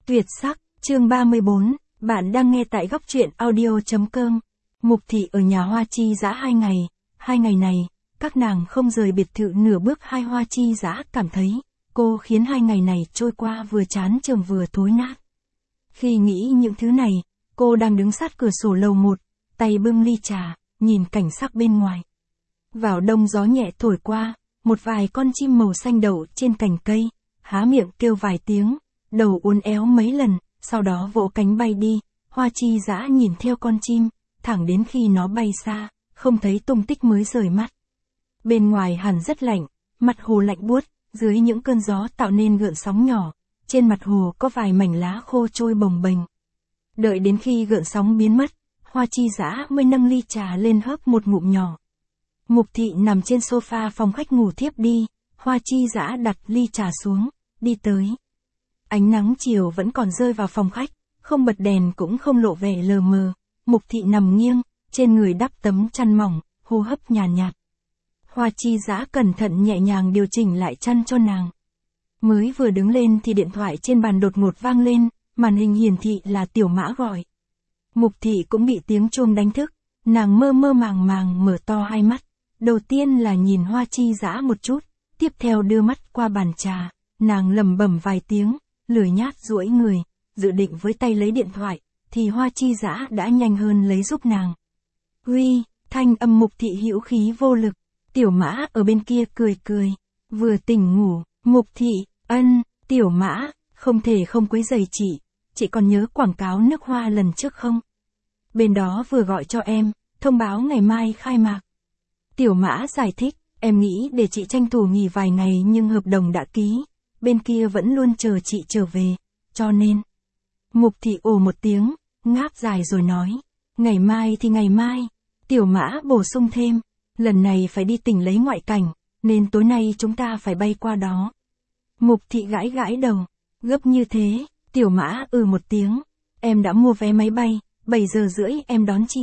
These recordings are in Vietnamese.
Tuyệt sắc, chương 34, bạn đang nghe tại góc truyện audio.com. Mục Thị ở nhà Hoa Chi Dã 2 ngày, 2 ngày này, các nàng không rời biệt thự nửa bước. Hai Hoa Chi Dã cảm thấy, cô khiến 2 ngày này trôi qua vừa chán chường vừa thối nát. Khi nghĩ những thứ này, cô đang đứng sát cửa sổ lầu 1, tay bưng ly trà, nhìn cảnh sắc bên ngoài. Vào đông gió nhẹ thổi qua, một vài con chim màu xanh đậu trên cành cây, há miệng kêu vài tiếng, đầu uốn éo mấy lần, sau đó vỗ cánh bay đi. Hoa Chi Dã nhìn theo con chim, thẳng đến khi nó bay xa, không thấy tung tích mới rời mắt. Bên ngoài hẳn rất lạnh, mặt hồ lạnh buốt, dưới những cơn gió tạo nên gợn sóng nhỏ, trên mặt hồ có vài mảnh lá khô trôi bồng bềnh. Đợi đến khi gợn sóng biến mất, Hoa Chi Dã mới nâng ly trà lên hớp một ngụm nhỏ. Mục Thị nằm trên sofa phòng khách ngủ thiếp đi, Hoa Chi Dã đặt ly trà xuống, đi tới. Ánh nắng chiều vẫn còn rơi vào phòng khách, không bật đèn cũng không lộ vẻ lờ mờ. Mục Thị nằm nghiêng, trên người đắp tấm chăn mỏng, hô hấp nhàn nhạt. Hoa Chi Dã cẩn thận nhẹ nhàng điều chỉnh lại chăn cho nàng. Mới vừa đứng lên thì điện thoại trên bàn đột ngột vang lên, màn hình hiển thị là Tiểu Mã gọi. Mục Thị cũng bị tiếng chuông đánh thức, nàng mơ mơ màng màng mở to hai mắt. Đầu tiên là nhìn Hoa Chi Dã một chút, tiếp theo đưa mắt qua bàn trà, nàng lẩm bẩm vài tiếng, lười nhác duỗi người, dự định với tay lấy điện thoại, thì Hoa Chi Dã đã nhanh hơn lấy giúp nàng. Huy, thanh âm Mục Thị hữu khí vô lực. Tiểu Mã ở bên kia cười cười, vừa tỉnh ngủ. Mục Thị, ân, Tiểu Mã, không thể không quấy rầy chị còn nhớ quảng cáo nước hoa lần trước không? Bên đó vừa gọi cho em, thông báo ngày mai khai mạc. Tiểu Mã giải thích, em nghĩ để chị tranh thủ nghỉ vài ngày nhưng hợp đồng đã ký, bên kia vẫn luôn chờ chị trở về, cho nên. Mục Thị ồ một tiếng, ngáp dài rồi nói, ngày mai thì ngày mai. Tiểu Mã bổ sung thêm, lần này phải đi tỉnh lấy ngoại cảnh, nên tối nay chúng ta phải bay qua đó. Mục Thị gãi gãi đầu, gấp như thế. Tiểu Mã một tiếng, em đã mua vé máy bay, 7 giờ rưỡi em đón chị.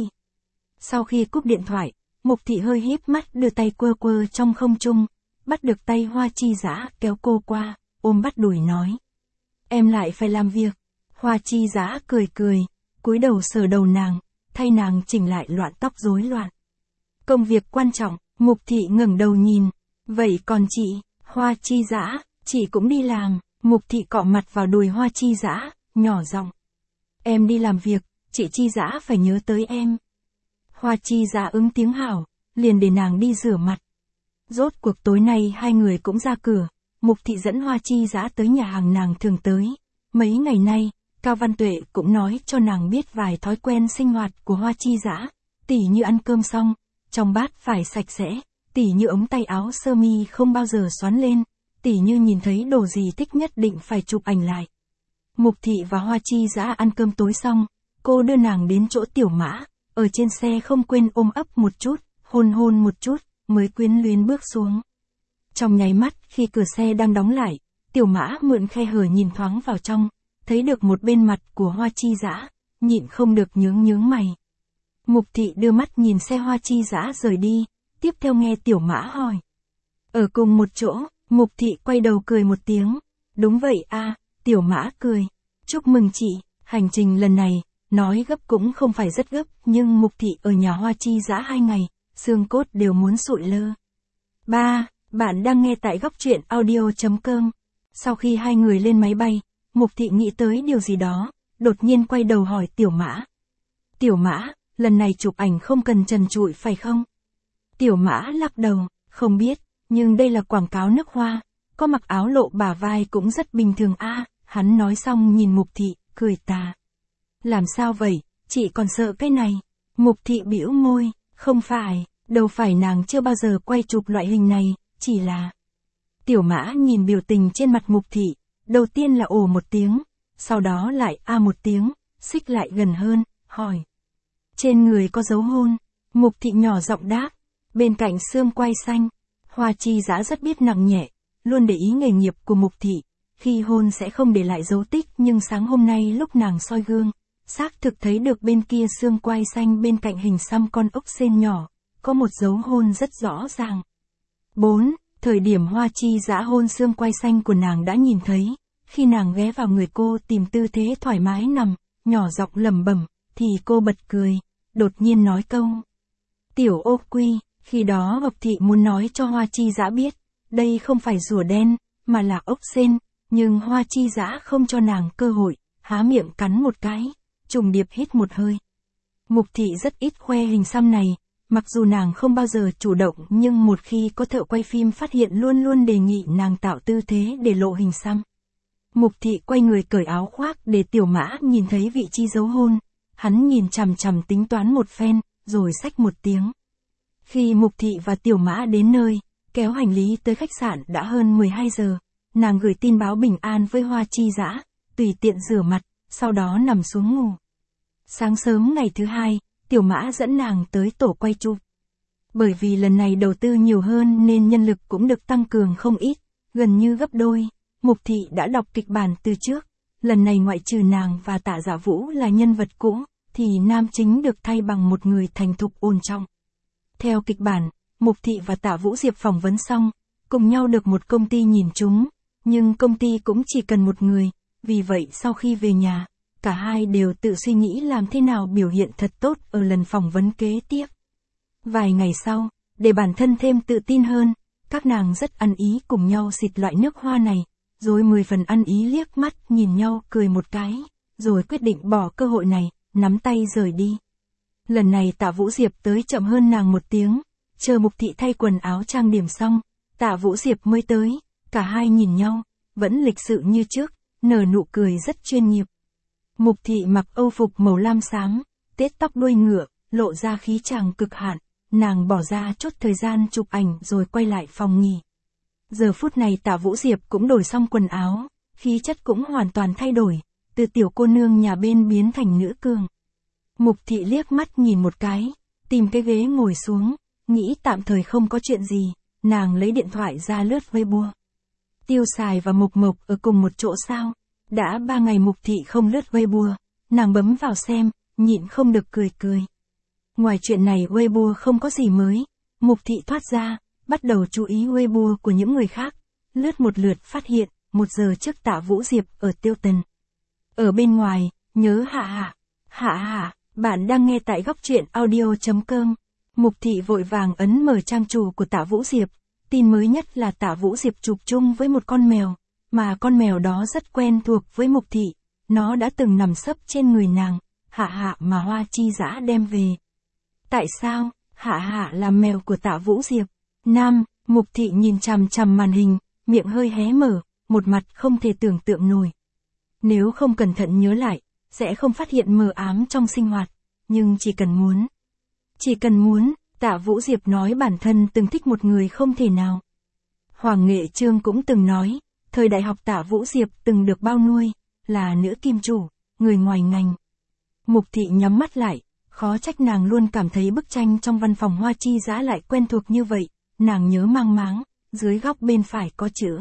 Sau khi cúp điện thoại, Mục Thị hơi híp mắt đưa tay quơ quơ trong không trung, bắt được tay Hoa Chi Dã kéo cô qua, ôm bắt đùi nói. Em lại phải làm việc. Hoa Chi Dã cười cười, cúi đầu sờ đầu nàng, thay nàng chỉnh lại loạn tóc rối loạn. Công việc quan trọng. Mục Thị ngẩng đầu nhìn, vậy còn chị? Hoa Chi Dã, chị cũng đi làm. Mục Thị cọ mặt vào đùi Hoa Chi Dã, nhỏ giọng. Em đi làm việc, chị Chi Dã phải nhớ tới em. Hoa Chi Dã ứng tiếng hảo, liền để nàng đi rửa mặt. Rốt cuộc tối nay hai người cũng ra cửa, Mục Thị dẫn Hoa Chi Dã tới nhà hàng nàng thường tới. Mấy ngày nay, Cao Văn Tuệ cũng nói cho nàng biết vài thói quen sinh hoạt của Hoa Chi Dã, tỉ như ăn cơm xong, trong bát phải sạch sẽ, tỉ như ống tay áo sơ mi không bao giờ xoắn lên, tỉ như nhìn thấy đồ gì thích nhất định phải chụp ảnh lại. Mục Thị và Hoa Chi Dã ăn cơm tối xong, cô đưa nàng đến chỗ Tiểu Mã, ở trên xe không quên ôm ấp một chút, hôn hôn một chút, mới quyến luyến bước xuống. Trong nháy mắt khi cửa xe đang đóng lại, Tiểu Mã mượn khe hở nhìn thoáng vào trong, thấy được một bên mặt của Hoa Chi Dã, nhịn không được nhướng mày. Mục Thị đưa mắt nhìn xe Hoa Chi Dã rời đi, tiếp theo nghe Tiểu Mã hỏi. Ở cùng một chỗ, Mục Thị quay đầu cười một tiếng. Đúng vậy a. Tiểu Mã cười. Chúc mừng chị, hành trình lần này, nói gấp cũng không phải rất gấp, nhưng Mục Thị ở nhà Hoa Chi Dã 2 ngày, xương cốt đều muốn sụi lơ. 3. Bạn đang nghe tại góc truyện audio.com. Sau khi hai người lên máy bay, Mục Thị nghĩ tới điều gì đó, đột nhiên quay đầu hỏi Tiểu Mã. Tiểu Mã, lần này chụp ảnh không cần trần trụi phải không? Tiểu Mã lắc đầu, không biết, nhưng đây là quảng cáo nước hoa, có mặc áo lộ bả vai cũng rất bình thường a. Hắn nói xong nhìn Mục Thị, cười tà. Làm sao vậy, chị còn sợ cái này? Mục Thị bĩu môi, không phải, đâu phải nàng chưa bao giờ quay chụp loại hình này, chỉ là. Tiểu Mã nhìn biểu tình trên mặt Mục Thị, đầu tiên là ồ một tiếng, sau đó lại a một tiếng, xích lại gần hơn, hỏi. Trên người có dấu hôn? Mục Thị nhỏ giọng đáp, bên cạnh xương quai xanh. Hoa Chi Dã rất biết nặng nhẹ, luôn để ý nghề nghiệp của Mục Thị, khi hôn sẽ không để lại dấu tích, nhưng sáng hôm nay lúc nàng soi gương, xác thực thấy được bên kia xương quai xanh bên cạnh hình xăm con ốc sên nhỏ, có một dấu hôn rất rõ ràng. 4. Thời điểm Hoa Chi Dã hôn xương quai xanh của nàng đã nhìn thấy, khi nàng ghé vào người cô tìm tư thế thoải mái nằm, nhỏ giọng lẩm bẩm, thì cô bật cười, đột nhiên nói câu. Tiểu ô quy, khi đó Ngọc Thị muốn nói cho Hoa Chi Dã biết, đây không phải rùa đen, mà là ốc sên, nhưng Hoa Chi Dã không cho nàng cơ hội, há miệng cắn một cái, trùng điệp hít một hơi. Mục Thị rất ít khoe hình xăm này, mặc dù nàng không bao giờ chủ động nhưng một khi có thợ quay phim phát hiện luôn luôn đề nghị nàng tạo tư thế để lộ hình xăm. Mục Thị quay người cởi áo khoác để Tiểu Mã nhìn thấy vị trí dấu hôn, hắn nhìn chằm chằm tính toán một phen, rồi xách một tiếng. Khi Mục Thị và Tiểu Mã đến nơi, kéo hành lý tới khách sạn đã hơn 12 giờ, nàng gửi tin báo bình an với Hoa Chi Dã, tùy tiện rửa mặt, sau đó nằm xuống ngủ. Sáng sớm ngày thứ hai, Tiểu Mã dẫn nàng tới tổ quay chụp. Bởi vì lần này đầu tư nhiều hơn nên nhân lực cũng được tăng cường không ít, gần như gấp đôi. Mục Thị đã đọc kịch bản từ trước, lần này ngoại trừ nàng và Tạ Dạ Vũ là nhân vật cũ, thì nam chính được thay bằng một người thành thục ổn trọng. Theo kịch bản, Mục Thị và Tạ Vũ Diệp phỏng vấn xong, cùng nhau được một công ty nhìn trúng, nhưng công ty cũng chỉ cần một người, vì vậy sau khi về nhà, cả hai đều tự suy nghĩ làm thế nào biểu hiện thật tốt ở lần phỏng vấn kế tiếp. Vài ngày sau, để bản thân thêm tự tin hơn, các nàng rất ăn ý cùng nhau xịt loại nước hoa này, rồi 10 phần ăn ý liếc mắt nhìn nhau cười một cái, rồi quyết định bỏ cơ hội này, nắm tay rời đi. Lần này Tạ Vũ Diệp tới chậm hơn nàng một tiếng, chờ Mục Thị thay quần áo trang điểm xong, Tạ Vũ Diệp mới tới, cả hai nhìn nhau, vẫn lịch sự như trước, nở nụ cười rất chuyên nghiệp. Mục Thị mặc âu phục màu lam xám, tết tóc đuôi ngựa, lộ ra khí chàng cực hạn, nàng bỏ ra chút thời gian chụp ảnh rồi quay lại phòng nghỉ. Giờ phút này Tạ Vũ Diệp cũng đổi xong quần áo, khí chất cũng hoàn toàn thay đổi, từ tiểu cô nương nhà bên biến thành nữ cường. Mục Thị liếc mắt nhìn một cái, tìm cái ghế ngồi xuống, nghĩ tạm thời không có chuyện gì, nàng lấy điện thoại ra lướt Weibo. Tiêu Sài và Mộc Mộc ở cùng một chỗ sao? Đã 3 ngày Mục Thị không lướt Weibo, nàng bấm vào xem, nhịn không được cười cười. Ngoài chuyện này Weibo không có gì mới, Mục Thị thoát ra, bắt đầu chú ý Weibo của những người khác, lướt một lượt phát hiện, 1 giờ trước Tạ Vũ Diệp ở Tiêu Tần. Ở bên ngoài, nhớ hạ, bạn đang nghe tại góc truyện audio.com. Mục Thị vội vàng ấn mở trang chủ của Tạ Vũ Diệp, tin mới nhất là Tạ Vũ Diệp chụp chung với một con mèo, mà con mèo đó rất quen thuộc với Mục Thị, nó đã từng nằm sấp trên người nàng, Hạ mà Hoa Chi Dã đem về. Tại sao, Hạ là mèo của Tạ Vũ Diệp? Nam, Mục Thị nhìn chằm chằm màn hình, miệng hơi hé mở, một mặt không thể tưởng tượng nổi. Nếu không cẩn thận nhớ lại, sẽ không phát hiện mờ ám trong sinh hoạt, nhưng chỉ cần muốn, Tạ Vũ Diệp nói bản thân từng thích một người không thể nào. Hoàng Nghệ Trương cũng từng nói, thời đại học Tạ Vũ Diệp từng được bao nuôi, là nữ kim chủ, người ngoài ngành. Mục Thị nhắm mắt lại, khó trách nàng luôn cảm thấy bức tranh trong văn phòng Hoa Chi Dã lại quen thuộc như vậy, nàng nhớ mang máng, dưới góc bên phải có chữ.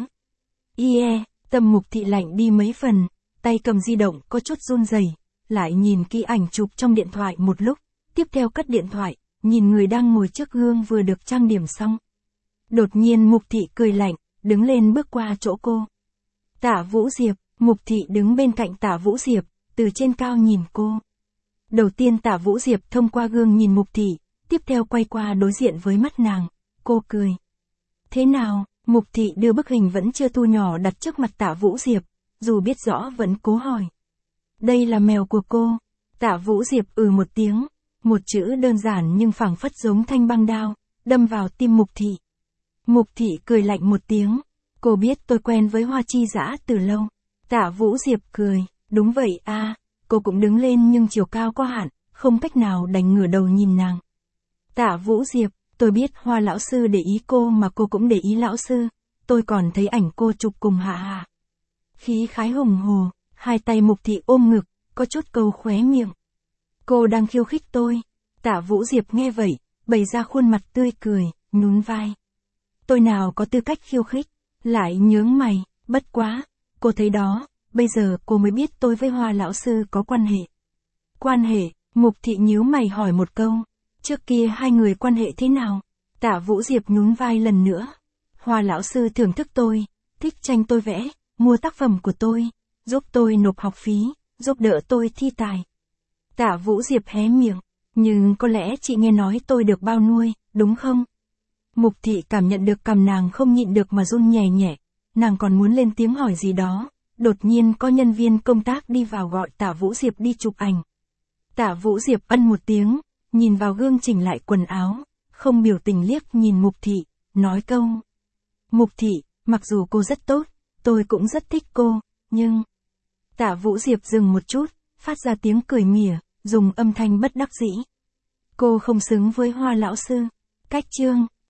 Tâm Mục Thị lạnh đi mấy phần, tay cầm di động có chút run rẩy, lại nhìn kỹ ảnh chụp trong điện thoại một lúc, tiếp theo cất điện thoại, nhìn người đang ngồi trước gương vừa được trang điểm xong. Đột nhiên Mục Thị cười lạnh, đứng lên bước qua chỗ cô. Tạ Vũ Diệp, Mục Thị đứng bên cạnh Tạ Vũ Diệp, từ trên cao nhìn cô. Đầu tiên Tạ Vũ Diệp thông qua gương nhìn Mục Thị, tiếp theo quay qua đối diện với mắt nàng, cô cười. Thế nào? Mục Thị đưa bức hình vẫn chưa thu nhỏ đặt trước mặt Tạ Vũ Diệp, dù biết rõ vẫn cố hỏi. Đây là mèo của cô. Tạ Vũ Diệp một tiếng, một chữ đơn giản nhưng phảng phất giống thanh băng đao, đâm vào tim Mục Thị. Mục Thị cười lạnh một tiếng, cô biết tôi quen với Hoa Chi Dã từ lâu. Tạ Vũ Diệp cười, đúng vậy à, cô cũng đứng lên nhưng chiều cao có hạn, không cách nào đành ngửa đầu nhìn nàng. Tạ Vũ Diệp, tôi biết Hoa lão sư để ý cô mà cô cũng để ý lão sư, tôi còn thấy ảnh cô chụp cùng Hạ. Khí khái hùng hồ, hai tay Mục Thị ôm ngực, có chút câu khóe miệng. Cô đang khiêu khích tôi. Tạ Vũ Diệp nghe vậy, bày ra khuôn mặt tươi cười, nhún vai. Tôi nào có tư cách khiêu khích, lại nhướng mày, bất quá, cô thấy đó, bây giờ cô mới biết tôi với Hoa lão sư có quan hệ. Quan hệ? Mục Thị nhíu mày hỏi một câu, trước kia hai người quan hệ thế nào? Tạ Vũ Diệp nhún vai lần nữa. Hoa lão sư thưởng thức tôi, thích tranh tôi vẽ, mua tác phẩm của tôi, giúp tôi nộp học phí, giúp đỡ tôi thi tài. Tạ Vũ Diệp hé miệng, nhưng có lẽ chị nghe nói tôi được bao nuôi, đúng không? Mục Thị cảm nhận được cằm nàng không nhịn được mà run nhẹ nhẹ, nàng còn muốn lên tiếng hỏi gì đó, đột nhiên có nhân viên công tác đi vào gọi Tạ Vũ Diệp đi chụp ảnh. Tạ Vũ Diệp ân một tiếng, nhìn vào gương chỉnh lại quần áo, không biểu tình liếc nhìn Mục Thị, nói câu. Mục Thị, mặc dù cô rất tốt, tôi cũng rất thích cô, nhưng... Tạ Vũ Diệp dừng một chút, phát ra tiếng cười mỉa, dùng âm thanh bất đắc dĩ. Cô không xứng với Hoa lão sư. Cách chương